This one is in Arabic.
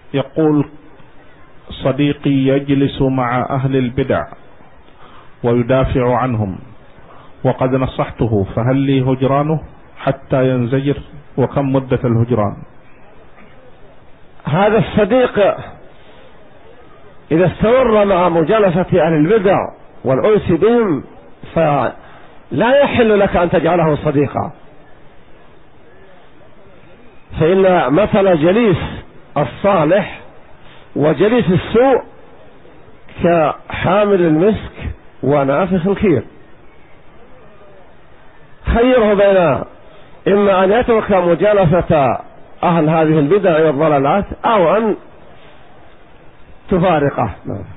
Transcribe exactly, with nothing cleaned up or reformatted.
يقول: صديقي يجلس مع أهل البدع ويدافع عنهم وقد نصحته، فهل لي هجرانه حتى ينزجر؟ وكم مدة الهجران؟ هذا الصديق إذا استمر مع مجالسة أهل البدع والأنس بهم فلا يحل لك أن تجعله صديقا، فإن مثل جليس الصالح وجليس السوء كحامل المسك ونافخ الكير. خيره بين إما أن يترك مجالسة أهل هذه البدع والضلالات أو أن تفارقه.